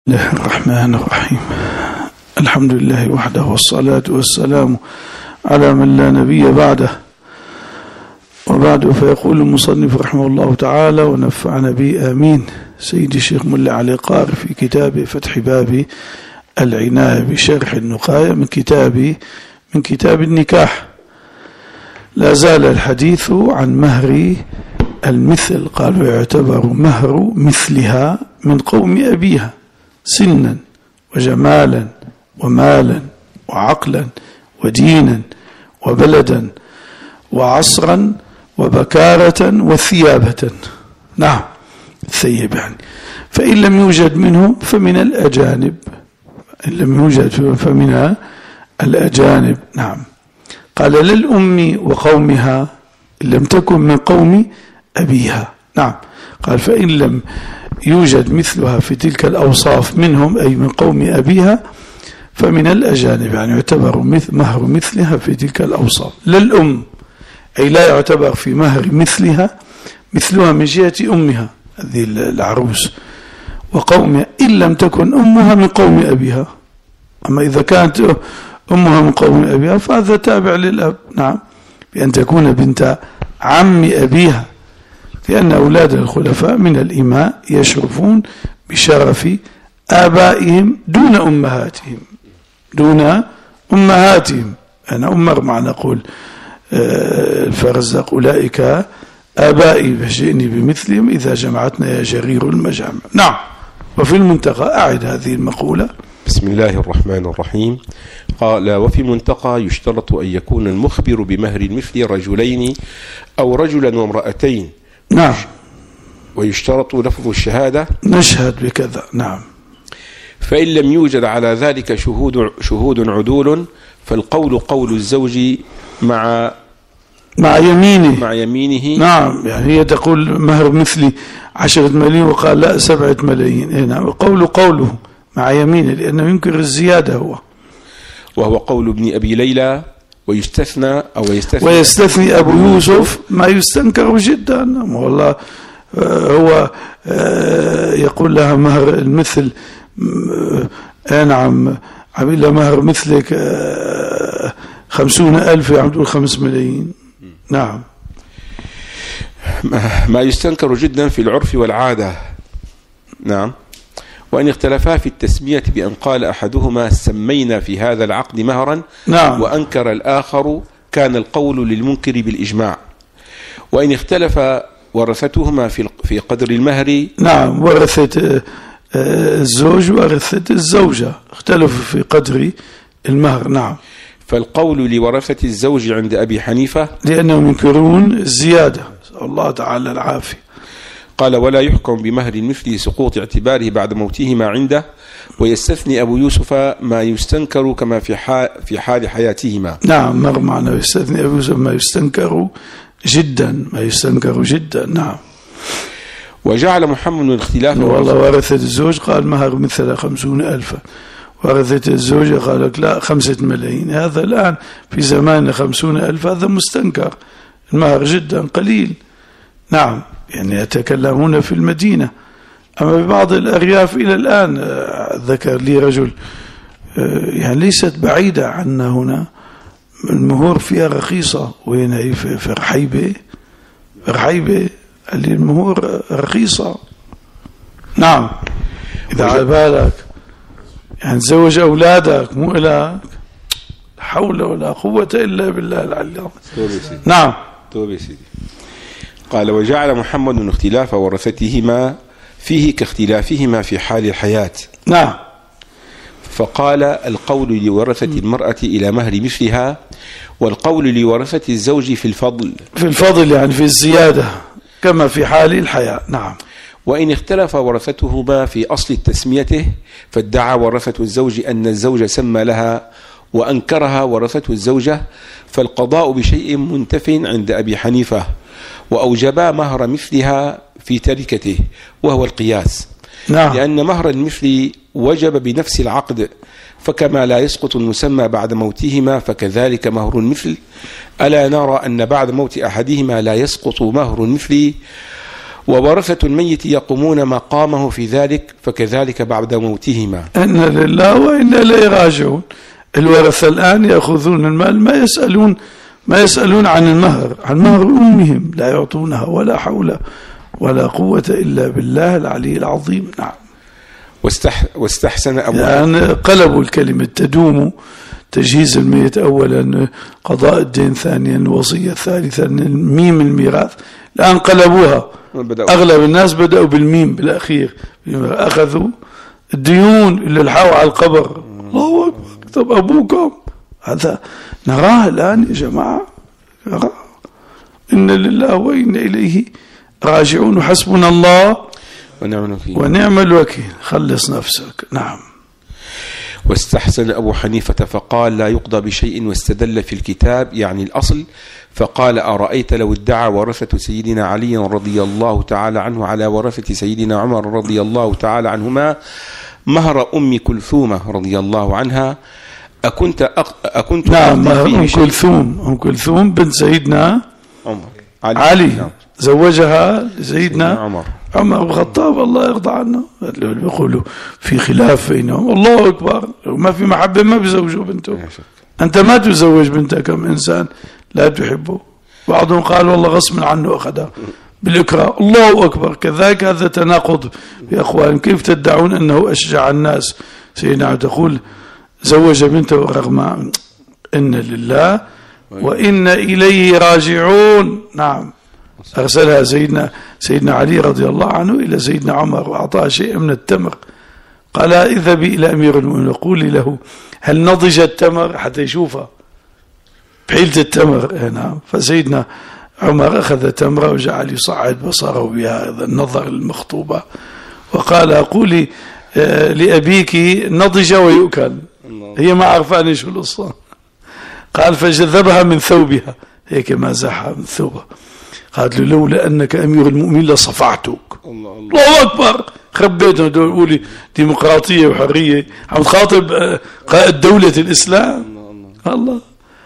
الله الرحمن الرحيم. الحمد لله وحده والصلاة والسلام على من لا نبي بعده، وبعد فيقول المصنف رحمه الله تعالى ونفعنا به آمين سيدي الشيخ ملا علي قاري في كتاب فتح باب العناية بشرح النقاية من كتاب النكاح. لا زال الحديث عن مهر المثل، قالوا يعتبر مهر مثلها من قوم أبيها سنا وجمالا ومالا وعقلا ودينا وبلدا وعصرا وبكارة وثيابة. نعم، ثيب يعني. فإن لم يوجد منهم فمن الأجانب، إن لم يوجد فمن الأجانب. نعم. قال للأم وقومها إن لم تكن من قوم أبيها. نعم. قال فإن لم يوجد مثلها في تلك الأوصاف منهم أي من قوم أبيها فمن الأجانب، يعني يعتبر مهر مثلها في تلك الأوصاف. للأم أي لا يعتبر في مهر مثلها من جهة أمها هذه العروس وقومها إن لم تكن أمها من قوم أبيها. أما إذا كانت أمها من قوم أبيها فهذا تابع للأب. نعم، بأن تكون بنت عم أبيها، لأن أولاد الخلفاء من الإماء يشرفون بشرف آبائهم دون أمهاتهم. أنا أمر مع نقول الفرزدق أولئك آبائي فجئني بمثلهم إذا جمعتنا يا جرير المجامع. نعم. وفي المنتقى أعد هذه المقولة. بسم الله الرحمن الرحيم. قال وفي المنتقى يشترط أن يكون المخبر بمهر المثل رجلين أو رجلا وامرأتين. نعم. ويشترط لفظ الشهادة نشهد بكذا. نعم. فإن لم يوجد على ذلك شهود عدول فالقول قول الزوج مع يمينه. نعم، يعني هي تقول مهر مثلي 10 ملايين وقال لا 7 ملايين. نعم. قوله مع يمينه لأنه ينكر الزيادة وهو قول ابن أبي ليلى. ويستثني أبو يوسف ما يستنكر جدا. والله هو يقول لها مهر المثل. نعم، عمل مهر مثلك 50,000 يعمل 5 ملايين. نعم. ما يستنكر جدا في العرف والعادة. نعم. وإن اختلفا في التسمية بأن قال أحدهما سمينا في هذا العقد مهرا. نعم. وأنكر الآخر كان القول للمنكر بالإجماع. وإن اختلف ورثتهما في قدر المهر. نعم، ورثت الزوج ورثت الزوجة اختلفوا في قدر المهر. نعم. فالقول لورثة الزوج عند أبي حنيفة لأنهم ينكرون الزيادة، الله تعالى العافية. قال ولا يحكم بمهر المثل سقوط اعتباره بعد موتهما عنده. ويستثني أبو يوسف ما يستنكر كما في حال حياتهما. نعم، مر معنا يستثني أبو يوسف ما يستنكر جدا. نعم. وجعل محمد الاختلاف والله ورثة الزوج قال مهر مثل 50,000، ورثة الزوجة قال لك لا 5 ملايين. هذا الآن في زمان 50,000 هذا مستنكر، المهر جدا قليل. نعم، يعني يتكلمون في المدينة. أما ببعض الأرياف إلى الآن ذكر لي رجل يعني ليست بعيدة عنا هنا المهور فيها رخيصة. وين في رحيبة اللي المهور رخيصة. نعم. إذا على بالك يعني تزوج أولادك مو إلك، حول ولا قوة إلا بالله العلي العظيم. نعم. قال وجعل محمد اختلاف ورثتهما فيه كاختلافهما في حال الحياة. نعم. فقال القول لورثة المرأة إلى مهر مثلها، والقول لورثة الزوج في الفضل يعني في الزيادة كما في حال الحياة. نعم. وإن اختلف ورثتهما في أصل تسميته فادعى ورثة الزوج أن الزوج سمى لها وأنكرها ورثة الزوجة فالقضاء بشيء منتف عند أبي حنيفة، وأوجبا مهر مثلها في تركته وهو القياس. نعم. لأن مهر المثل وجب بنفس العقد، فكما لا يسقط المسمى بعد موتهما فكذلك مهر المثل. ألا نرى أن بعد موت أحدهما لا يسقط مهر المثل وورثة الميت يقومون مقامه في ذلك، فكذلك بعد موتهما. إن لله وإنا إليه راجعون. الورثة الآن يأخذون المال، ما يسألون عن المهر، عن مهر أمهم لا يعطونها، ولا حول ولا قوة إلا بالله العلي العظيم. نعم. واستحسن أبو يعني قلبوا الكلمة تدوم، تجهيز الميت أولا، قضاء الدين ثانيا، وصية ثالثا، الميم الميراث. الآن قلبوها، أغلب الناس بدأوا بالميم بالأخير، أخذوا الديون اللي الحاوا على القبر. الله أكبر، كتب أبوكم. هذا نراه الآن يا جماعة، نراه. إن لله وإنا إليه راجعون، وحسبنا الله ونعم الوكيل. خلص نفسك. نعم. واستحسن أبو حنيفة فقال لا يقضى بشيء، واستدل في الكتاب يعني الأصل، فقال أرأيت لو ادعى ورثة سيدنا علي رضي الله تعالى عنه على ورثة سيدنا عمر رضي الله تعالى عنهما مهر أم كلثومة رضي الله عنها، أكنت نعم. أم كلثوم بنت سيدنا علي. نعم. زوجها لسيدنا عمر بن الخطاب الله يرضى عنه. يقولوا في خلاف بينهم، الله أكبر، لو ما في محبة ما بيزوجوا بنته. أنت ما تزوج بنتك من إنسان لا تحبه. بعضهم قال والله غصب عنه أخذها بالإكراه. الله أكبر. كذلك هذا تناقض في أخوان. كيف تدعون أنه أشجع الناس؟ سيدنا تقول زوج بنته رغم إن لله وإنا إليه راجعون. نعم. أرسلها سيدنا علي رضي الله عنه إلى سيدنا عمر، وأعطاه شيء من التمر. قال اذهبي إلى أمير المؤمنين وقولي له هل نضج التمر، حتى يشوفها بحيلة التمر. نعم. فسيدنا عمر أخذ تمرة وجعل يصعد بصره بها، النظر المخطوبة، وقال قولي لأبيك نضج ويؤكل. هي ما عرفاني شو القصة. قال فجذبها من ثوبها، هيك مازحها من ثوبها. قالت له لولا أنك أمير المؤمنين لصفعتك. الله أكبر. خبيتهم دول يقولي ديمقراطية وحرية، عم تخاطب قائد دولة الإسلام. الله.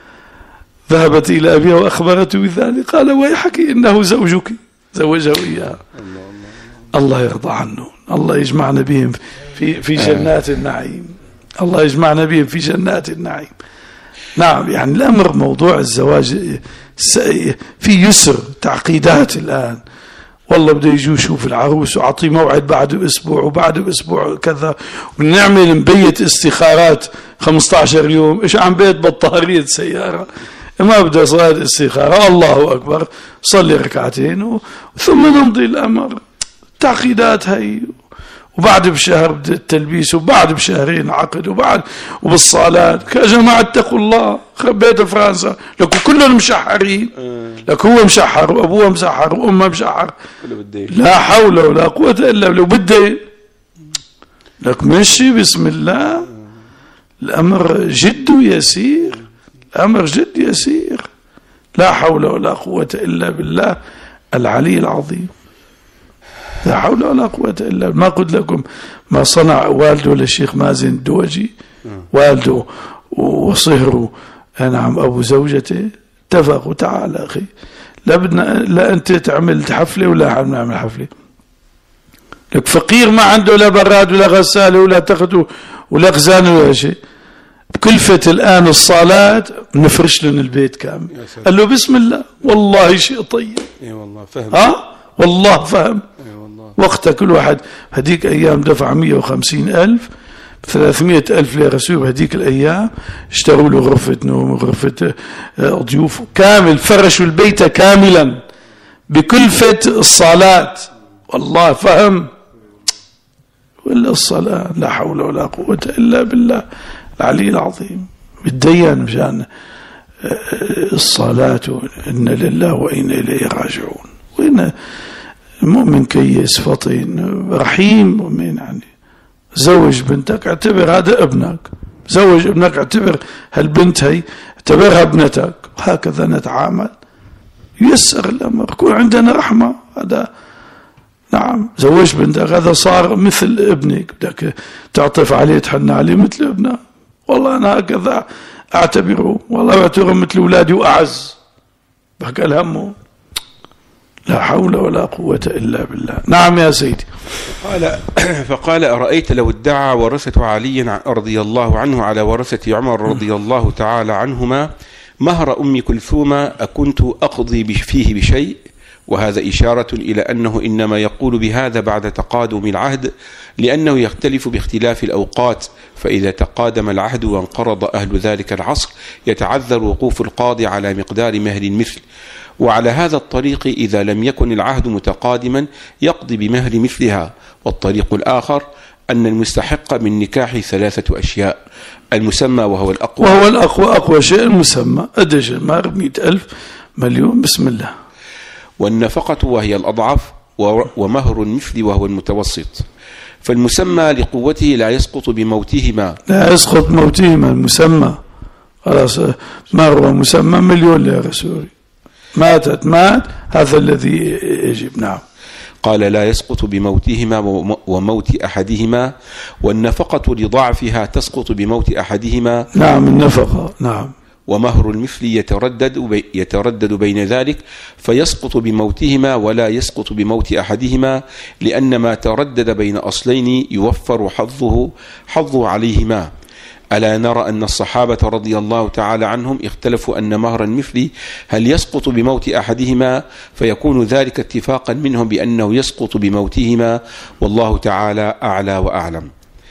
ذهبت إلى أبيها وأخبرته بذلك. قال ويحك إنه زوجك، زوجه إياها. الله يرضى عنه. الله يجمعنا بهم في جنات النعيم. الله يجمعنا بهم في جنات النعيم. نعم. يعني الأمر موضوع الزواج في يسر، تعقيدات الآن. والله بده يجوا يشوف العروس وعطي موعد بعده أسبوع وبعده أسبوع كذا، ونعمل نبيت استخارات 15 يوم. إيش عم بيت بطارية سيارة، ما بدأ صلاة استخارة. الله أكبر، صلي ركعتين ثم نمضي الأمر. تعقيدات هاي، وبعد بشهر بدأ التلبيس، وبعد بشهرين عقد، وبعد وبالصالات. يا جماعة اتقوا الله. خبيت فرنسا لكم كلهم مشحرين، لك هو مشحر وأبوه مشحر وأمه مشحر، لا حول ولا قوة إلا بالله. بدي لك مشي بسم الله. الأمر جد يسير، الأمر جد يسير. لا حول ولا قوة إلا بالله العلي العظيم. لا حول ولا قوة إلا بالله. ما قلت لكم ما صنع والده للشيخ مازن الدوجي، والده وصهره نعم أبو زوجته، اتفقوا تعال أخي، لا أنت تعمل حفلة ولا نعمل حفلة. لك فقير ما عنده لا براد ولا غسالة ولا تخت ولا خزانة ولا شيء، بكلفة الآن الصلاة نفرش لنا البيت كامل. قال له بسم الله. والله شيء طيب. اي والله فهم. والله فهم. وقتها كل واحد هديك أيام دفع 150,000 300,000 ليرة سوري. هديك الأيام اشتروا له غرفة نوم وغرفة ضيوف كامل، فرشوا البيت كاملا بكلفة الصلاة. والله فهم. ولا الصلاة لا حول ولا قوة إلا بالله العلي العظيم. بتدين مشان الصلاة. إن لله وإنا إليه راجعون. وإن مؤمن كيس فطين رحيم مؤمن. يعني زوج بنتك اعتبر هذا ابنك، زوج ابنك اعتبر هالبنت هي اعتبرها ابنتك. هكذا نتعامل. يسر الأمر، يكون عندنا رحمة. هذا نعم. زوج بنتك هذا صار مثل ابنك، بدك تعطف عليه تحن عليه مثل ابنه. والله أنا هكذا أعتبره، والله أعتبره مثل أولادي وأعز. بحكي الهمه لا حول ولا قوة إلا بالله. نعم يا سيدي. فقال أرأيت لو ادعى ورثة علي رضي الله عنه على ورثة عمر رضي الله تعالى عنهما مهر أم كلثوم أكنت أقضي فيه بشيء؟ وهذا إشارة إلى أنه إنما يقول بهذا بعد تقادم العهد، لأنه يختلف باختلاف الأوقات، فإذا تقادم العهد وانقرض أهل ذلك العصر يتعذر وقوف القاضي على مقدار مهر المثل. وعلى هذا الطريق إذا لم يكن العهد متقادما يقضي بمهر مثلها. والطريق الآخر أن المستحق من نكاح 3 أشياء: المسمى وهو الأقوى، أقوى شيء المسمى، أدج المهر 100,000 مليون بسم الله، والنفقة وهي الأضعف، ومهر المثل وهو المتوسط. فالمسمى لقوته لا يسقط بموتهما، لا يسقط موتهما، المسمى خلاص مهر ومسمى مليون يا رسولي، مات هذا الذي يجب. نعم. قال لا يسقط بموتهما وموت أحدهما، والنفقة لضعفها تسقط بموت أحدهما. نعم النفقة. نعم. ومهر المثل يتردد بين ذلك فيسقط بموتهما ولا يسقط بموت أحدهما، لأن ما تردد بين أصلين يوفر حظه عليهما. ألا نرى أن الصحابة رضي الله تعالى عنهم اختلفوا أن مهر المثل هل يسقط بموت أحدهما، فيكون ذلك اتفاقا منهم بأنه يسقط بموتهما، والله تعالى أعلى وأعلم.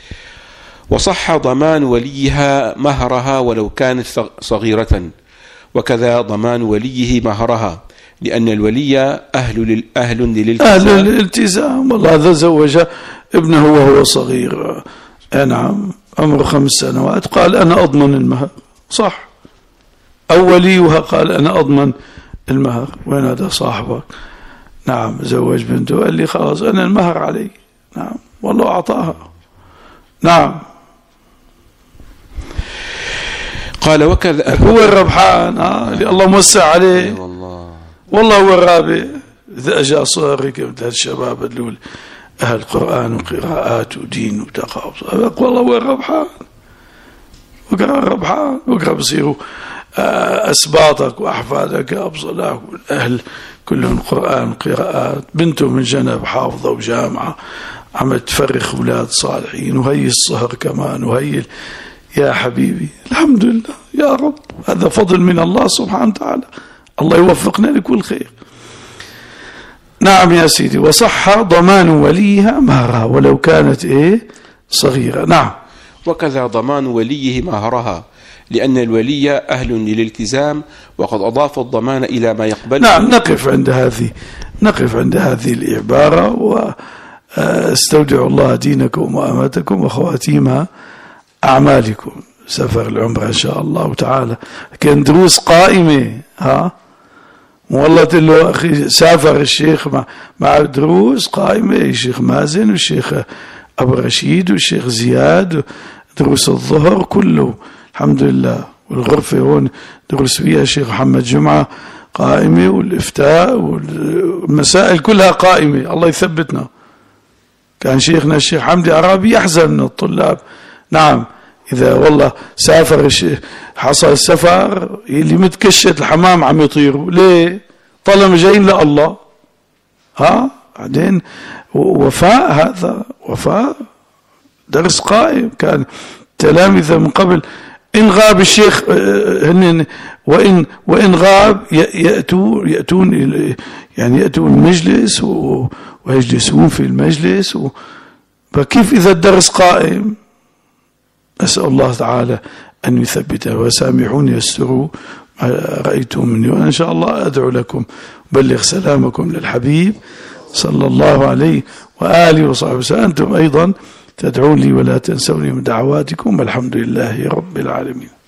وصح ضمان وليها مهرها ولو كانت صغيرة، وكذا ضمان وليه مهرها، لأن الولي أهل للالتزام. والله هذا زوج ابنه وهو صغير، نعم عمره 5 سنوات، قال أنا أضمن المهر، صح، أو وليها قال أنا أضمن المهر. وين هذا صاحبك؟ نعم زوج بنته، قال لي خلاص أنا المهر علي، نعم والله أعطاها. نعم. قال وكذا هو الربحان، الله موسع عليه، والله هو الرابع. إذا أجا صغير مثل الشباب اللي أهل قرآن وقراءات ودين وتقاوم، والله هو الربحان، وقرأ الربحان، وقرأ بصيروا أسباطك وأحفادك أبصلاك والأهل كلهم قرآن وقراءات. بنته من جنب حافظة وجامعة، عم تفرخ أولاد صالحين، وهي الصهر كمان، وهي يا حبيبي. الحمد لله يا رب، هذا فضل من الله سبحانه وتعالى، الله يوفقنا لكل خير. نعم يا سيدي. وصح ضمان وليها مهرها ولو كانت صغيرة. نعم. وكذا ضمان وليه مهرها، لأن الولي أهل للالتزام، وقد أضاف الضمان إلى ما يقبل. نعم. نقف عند هذه العبارة، واستودع الله دينكم وأماتكم وخواتيم أعمالكم. سفر العمر إن شاء الله تعالى، كان دروس قائمة، والله له أخي سافر الشيخ مع دروس قائمة، الشيخ مازن والشيخ أبو رشيد والشيخ زياد، دروس الظهر كله الحمد لله. والغرفة هون دروس فيها الشيخ محمد جمعة قائمة، والإفتاء والمسائل كلها قائمة. الله يثبتنا. كان شيخنا الشيخ حمدي عرابي يحزن من الطلاب. نعم. إذا والله سافر حصل السفر، اللي متكشت الحمام عم يطيروا ليه؟ طالما جايين لله. بعدين وفاء، هذا وفاء، درس قائم. كان تلامذة من قبل إن غاب الشيخ هن وإن غاب يأتون المجلس ويجلسون في المجلس. فكيف إذا الدرس قائم؟ أسأل الله تعالى أن يثبته. وسامحوني يستروا ما رأيتم مني، وإن شاء الله أدعو لكم. بلغ سلامكم للحبيب صلى الله عليه وآله وصحبه وسلم. أنتم أيضا تدعون لي ولا تنسوني من دعواتكم. الحمد لله رب العالمين.